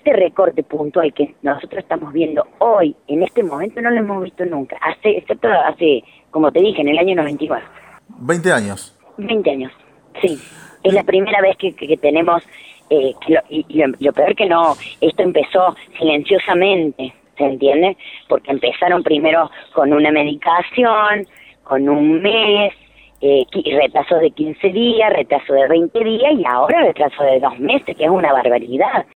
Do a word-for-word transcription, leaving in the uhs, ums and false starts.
ese recorte puntual que nosotros estamos viendo hoy, en este momento, no lo hemos visto nunca, hace, excepto hace, como te dije, en el año noventa y nueve. veinte años. veinte años, sí. Es la primera vez que, que, que tenemos, eh, que lo, y, y lo, lo peor que no, esto empezó silenciosamente, ¿se entiende? Porque empezaron primero con una medicación, con un mes, eh, retraso de quince días, retraso de veinte días y ahora retraso de dos meses, que es una barbaridad.